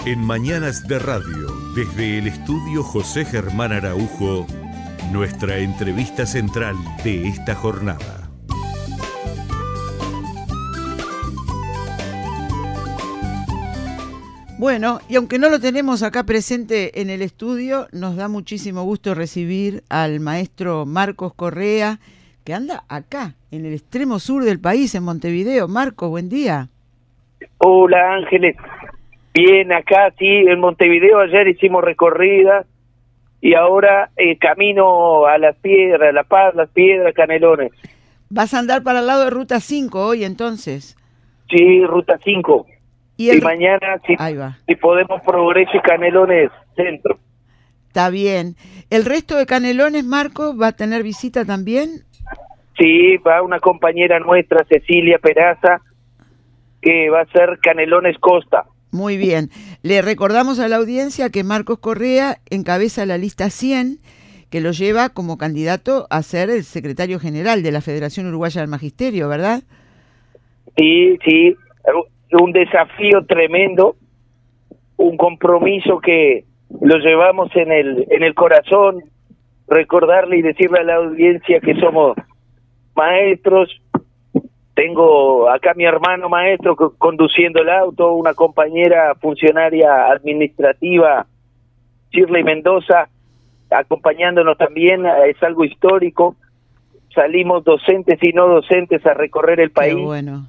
En Mañanas de Radio, desde el estudio José Germán Araujo, nuestra entrevista central de esta jornada. Bueno, y aunque no lo tenemos acá presente en el estudio, nos da muchísimo gusto recibir al maestro Marcos Correa, que anda acá, en el extremo sur del país, en Montevideo. Marcos, buen día. Hola Ángeles, bien acá, sí, en Montevideo. Ayer hicimos recorrida y ahora camino a Las Piedras, La Paz, Las Piedras, Canelones. ¿Vas a andar para el lado de Ruta 5 hoy entonces? Sí, Ruta 5. Y mañana, Ahí va. si podemos, Progreso y Canelones Centro. Está bien. ¿El resto de Canelones, Marcos, va a tener visita también? Sí, va una compañera nuestra, Cecilia Peraza, que va a ser Canelones Costa. Muy bien. Le recordamos a la audiencia que Marcos Correa encabeza la lista 100, que lo lleva como candidato a ser el secretario general de la Federación Uruguaya del Magisterio, ¿verdad? Sí, sí, un desafío tremendo, un compromiso que lo llevamos en el corazón. Recordarle y decirle a la audiencia que somos maestros. Tengo acá mi hermano maestro conduciendo el auto, una compañera funcionaria administrativa, Shirley Mendoza, acompañándonos también. Es algo histórico. Salimos docentes y no docentes a recorrer el país. Qué bueno.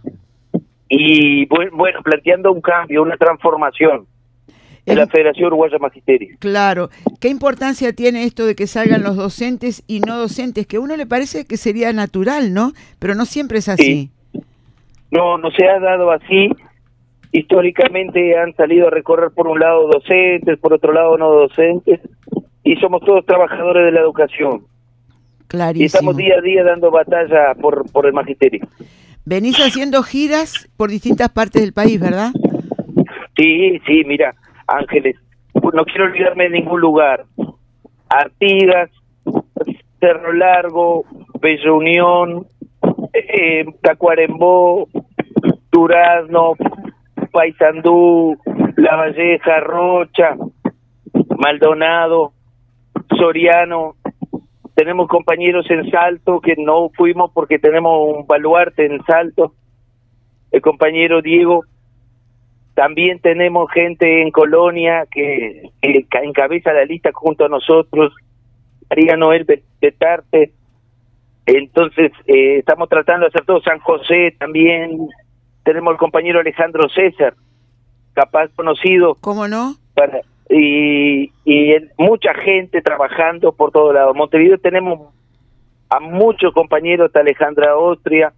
Y bueno, planteando un cambio, una transformación de la Federación Uruguaya de Magisterio. Claro. ¿Qué importancia tiene esto de que salgan los docentes y no docentes? Que a uno le parece que sería natural, ¿no? Pero no siempre es así. Sí. No se ha dado así. Históricamente han salido a recorrer por un lado docentes, por otro lado no docentes, y somos todos trabajadores de la educación. Clarísimo. Y estamos día a día dando batalla por el magisterio. Venís haciendo giras por distintas partes del país, ¿verdad? Sí, mira, Ángeles, no quiero olvidarme de ningún lugar. Artigas, Cerro Largo, Bella Unión, Tacuarembó, Durazno, Paysandú, La Valleja, Rocha, Maldonado, Soriano. Tenemos compañeros en Salto que no fuimos porque tenemos un baluarte en Salto, el compañero Diego. También tenemos gente en Colonia que encabeza la lista junto a nosotros, María Noel Betarte. Entonces, estamos tratando de hacer todo. San José también. Tenemos el compañero Alejandro César, capaz conocido. ¿Cómo no? Y mucha gente trabajando por todos lados. En Montevideo tenemos a muchos compañeros. Está Alejandra Austria,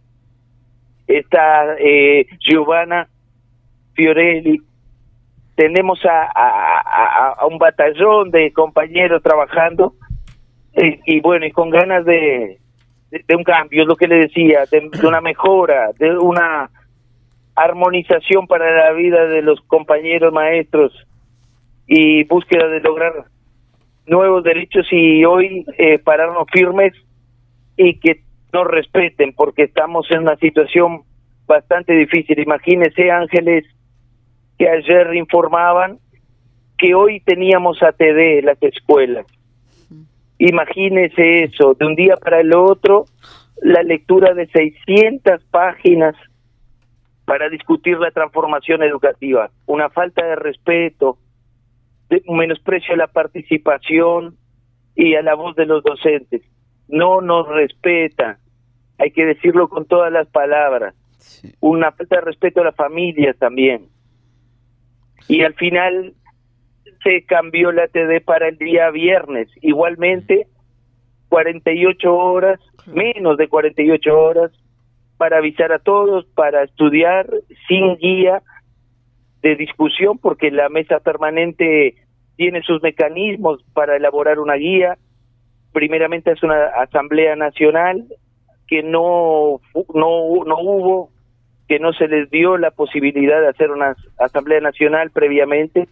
está Giovanna Fiorelli. Tenemos a un batallón de compañeros trabajando y bueno, y con ganas de un cambio, es lo que le decía, de una mejora, de una armonización para la vida de los compañeros maestros y búsqueda de lograr nuevos derechos y hoy pararnos firmes y que nos respeten, porque estamos en una situación bastante difícil. Imagínese, Ángeles, que ayer informaban que hoy teníamos ATD en las escuelas. Imagínese eso, de un día para el otro, la lectura de 600 páginas para discutir la transformación educativa. Una falta de respeto, un menosprecio a la participación y a la voz de los docentes. No nos respeta, hay que decirlo con todas las palabras. Sí. Una falta de respeto a las familias también. Y al final se cambió la TD para el día viernes. Igualmente, 48 horas, menos de 48 horas, para avisar a todos, para estudiar sin guía de discusión, porque la mesa permanente tiene sus mecanismos para elaborar una guía. Primeramente es una asamblea nacional que no hubo, que no se les dio la posibilidad de hacer una asamblea nacional previamente.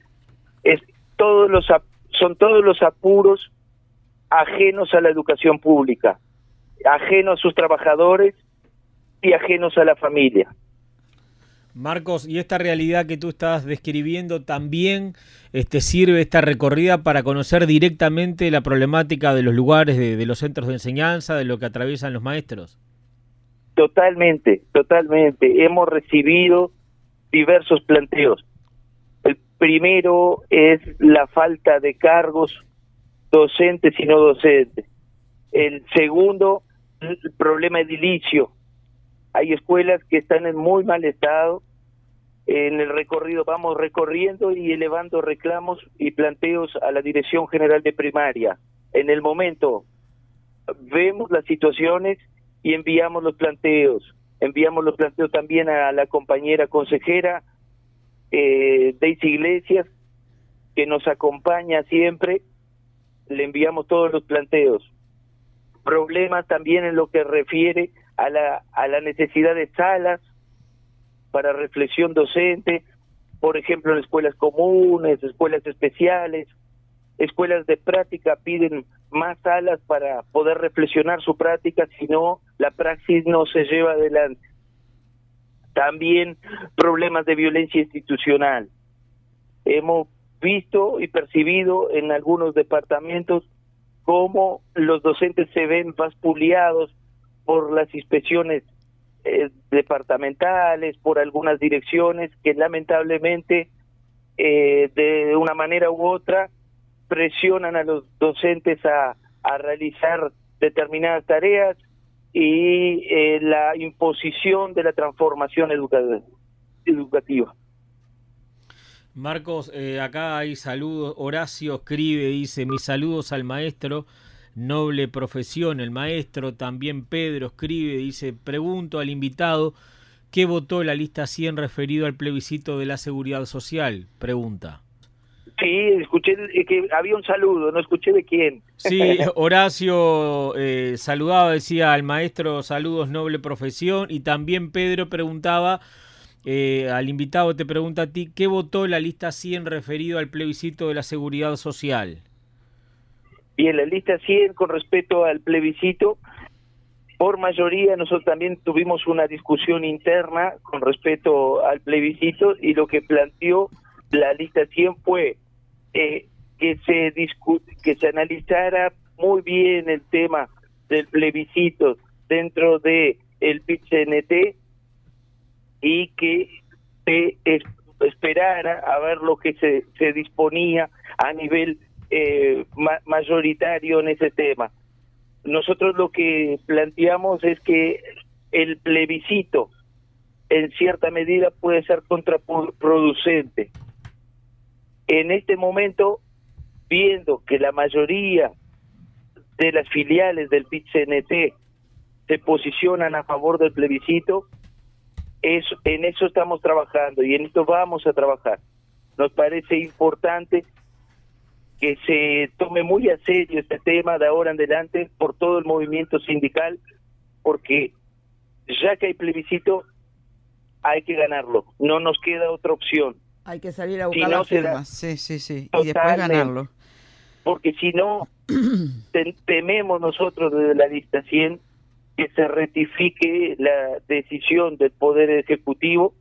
Son todos los apuros ajenos a la educación pública, ajenos a sus trabajadores y ajenos a la familia. Marcos, y esta realidad que tú estás describiendo también sirve esta recorrida para conocer directamente la problemática de los lugares, de los centros de enseñanza, de lo que atraviesan los maestros. Totalmente. Hemos recibido diversos planteos. El primero es la falta de cargos docentes y no docentes. El segundo, el problema edilicio. Hay escuelas que están en muy mal estado. En el recorrido vamos recorriendo y elevando reclamos y planteos a la Dirección General de Primaria. En el momento vemos las situaciones y enviamos los planteos. Enviamos los planteos también a la compañera consejera Daisy Iglesias, que nos acompaña siempre. Le enviamos todos los planteos. Problemas también en lo que refiere a la necesidad de salas para reflexión docente, por ejemplo, en escuelas comunes, escuelas especiales, escuelas de práctica piden más salas para poder reflexionar su práctica, si no, la praxis no se lleva adelante. También problemas de violencia institucional. Hemos visto y percibido en algunos departamentos cómo los docentes se ven vapuleados por las inspecciones departamentales, por algunas direcciones que lamentablemente de una manera u otra presionan a los docentes a realizar determinadas tareas y la imposición de la transformación educativa. Marcos, acá hay saludos. Horacio escribe, dice: mis saludos al maestro, noble profesión el maestro. También Pedro escribe, dice: pregunto al invitado ¿qué votó la lista 100 referido al plebiscito de la seguridad social? Pregunta. Sí, escuché que había un saludo, no escuché de quién. Sí, Horacio saludaba, decía al maestro, saludos, noble profesión. Y también Pedro preguntaba, al invitado te pregunta a ti, ¿qué votó la lista 100 referido al plebiscito de la seguridad social? Bien, la lista 100 con respecto al plebiscito, por mayoría nosotros también tuvimos una discusión interna con respecto al plebiscito y lo que planteó la lista 100 fue que se analizara muy bien el tema del plebiscito dentro de el PIT-CNT y que se esperara a ver lo que se disponía a nivel mayoritario en ese tema. Nosotros lo que planteamos es que el plebiscito en cierta medida puede ser contraproducente. En este momento, viendo que la mayoría de las filiales del PIT-CNT se posicionan a favor del plebiscito, en eso estamos trabajando y en esto vamos a trabajar. Nos parece importante que se tome muy a serio este tema de ahora en adelante por todo el movimiento sindical, porque ya que hay plebiscito, hay que ganarlo, no nos queda otra opción. Hay que salir a buscar las firmas, sí, y después ganarlo. Porque si no, tememos nosotros desde la lista 100 que se rectifique la decisión del Poder Ejecutivo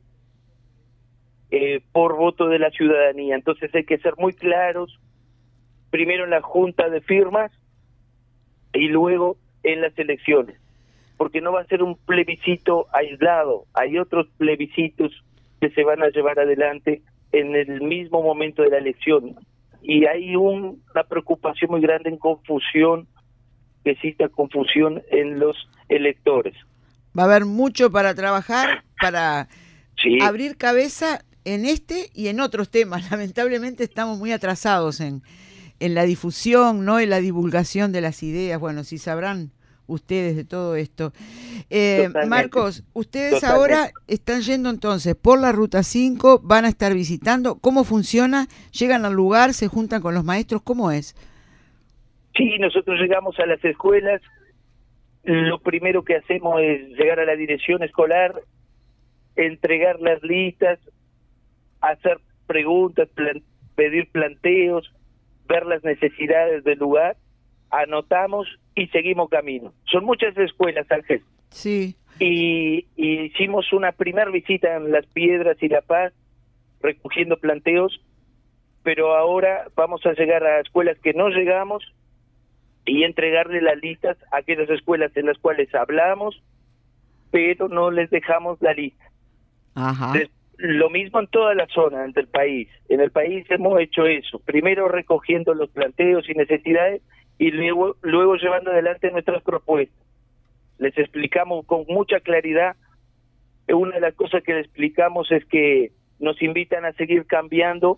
por voto de la ciudadanía. Entonces hay que ser muy claros, primero en la junta de firmas y luego en las elecciones, porque no va a ser un plebiscito aislado, hay otros plebiscitos que se van a llevar adelante en el mismo momento de la elección y hay una preocupación muy grande en confusión, que exista confusión en los electores. Va a haber mucho para trabajar, para abrir cabeza en este y en otros temas. Lamentablemente estamos muy atrasados en la difusión, ¿no? En la divulgación de las ideas. Bueno, si sabrán ustedes de todo esto. Marcos, ustedes ahora están yendo entonces por la Ruta 5, van a estar visitando. ¿Cómo funciona? ¿Llegan al lugar? ¿Se juntan con los maestros? ¿Cómo es? Sí, nosotros llegamos a las escuelas. Lo primero que hacemos es llegar a la dirección escolar, entregar las listas, hacer preguntas, pedir planteos, ver las necesidades del lugar, anotamos y seguimos camino. Son muchas escuelas, Ángel. Sí. y hicimos una primera visita en Las Piedras y La Paz, recogiendo planteos, pero ahora vamos a llegar a escuelas que no llegamos y entregarle las listas a aquellas escuelas en las cuales hablamos, pero no les dejamos la lista. Ajá. Lo mismo en toda la zona del país. En el país hemos hecho eso, primero recogiendo los planteos y necesidades y luego llevando adelante nuestras propuestas. Les explicamos con mucha claridad. Una de las cosas que les explicamos es que nos invitan a seguir cambiando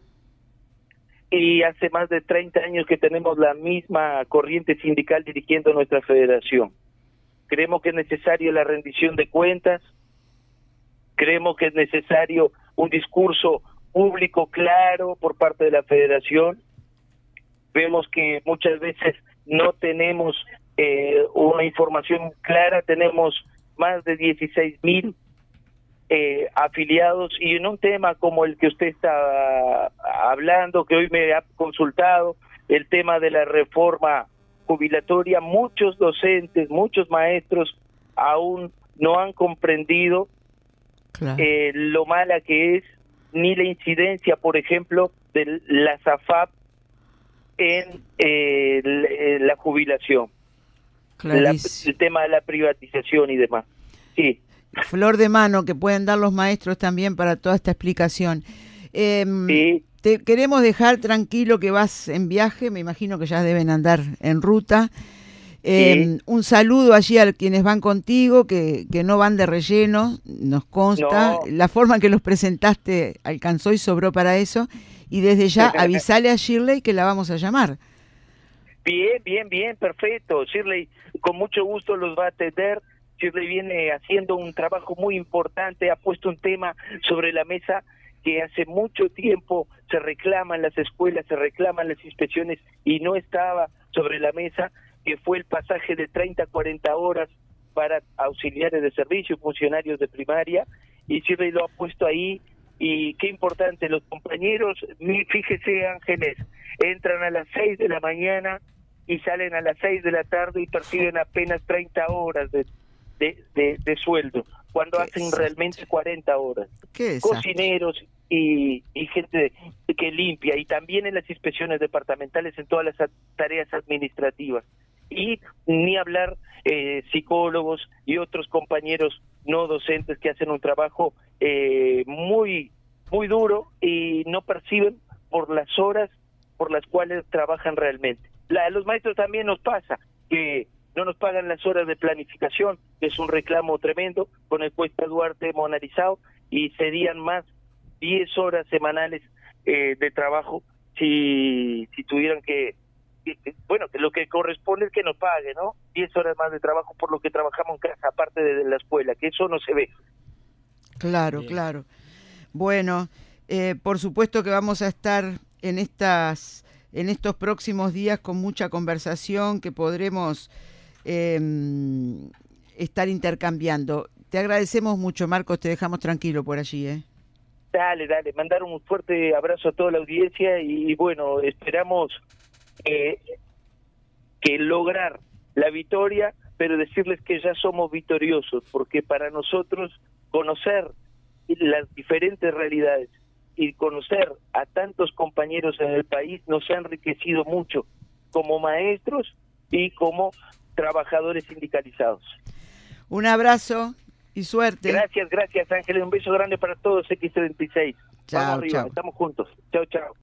y hace más de 30 años que tenemos la misma corriente sindical dirigiendo nuestra federación. Creemos que es necesario la rendición de cuentas, creemos que es necesario un discurso público claro por parte de la federación. Vemos que muchas veces no tenemos una información clara, tenemos más de 16,000 afiliados, y en un tema como el que usted está hablando, que hoy me ha consultado, el tema de la reforma jubilatoria, muchos docentes, muchos maestros aún no han comprendido Claro. Lo mala que es, ni la incidencia, por ejemplo, de la SAFAP en la jubilación, el tema de la privatización y demás. Sí. Flor de mano que pueden dar los maestros también para toda esta explicación. Sí. Te queremos dejar tranquilo que vas en viaje, me imagino que ya deben andar en ruta. Sí. Un saludo allí a quienes van contigo, que no van de relleno, nos consta. No. La forma en que los presentaste alcanzó y sobró para eso. Y desde ya avisale a Shirley que la vamos a llamar. Bien, perfecto. Shirley con mucho gusto los va a atender. Shirley viene haciendo un trabajo muy importante, ha puesto un tema sobre la mesa que hace mucho tiempo se reclaman las escuelas, se reclaman las inspecciones y no estaba sobre la mesa, que fue el pasaje de 30 a 40 horas para auxiliares de servicio, funcionarios de primaria, y Shirley lo ha puesto ahí. Y qué importante, los compañeros, fíjese Ángeles, entran a las 6 de la mañana y salen a las 6 de la tarde y perciben apenas 30 horas de sueldo, cuando hacen realmente 40 horas. Cocineros y gente que limpia, y también en las inspecciones departamentales, en todas las tareas administrativas. Y ni hablar psicólogos y otros compañeros no docentes que hacen un trabajo muy duro y no perciben por las horas por las cuales trabajan realmente. A los maestros también nos pasa que no nos pagan las horas de planificación, que es un reclamo tremendo, con el Cuesta Duarte monetizado, y serían más 10 horas semanales de trabajo si tuvieran que bueno, que lo que corresponde es que nos pague, ¿no? 10 horas más de trabajo por lo que trabajamos en casa, aparte de la escuela, que eso no se ve. Claro, bien. Claro. Bueno, por supuesto que vamos a estar en estos próximos días con mucha conversación que podremos estar intercambiando. Te agradecemos mucho, Marcos, te dejamos tranquilo por allí, ¿eh? Dale, mandar un fuerte abrazo a toda la audiencia y bueno, esperamos que lograr la victoria, pero decirles que ya somos victoriosos, porque para nosotros conocer las diferentes realidades y conocer a tantos compañeros en el país nos ha enriquecido mucho como maestros y como trabajadores sindicalizados. Un abrazo y suerte. Gracias Ángeles, un beso grande para todos, X36. Chao, Vamos arriba, chao. Estamos juntos. Chao.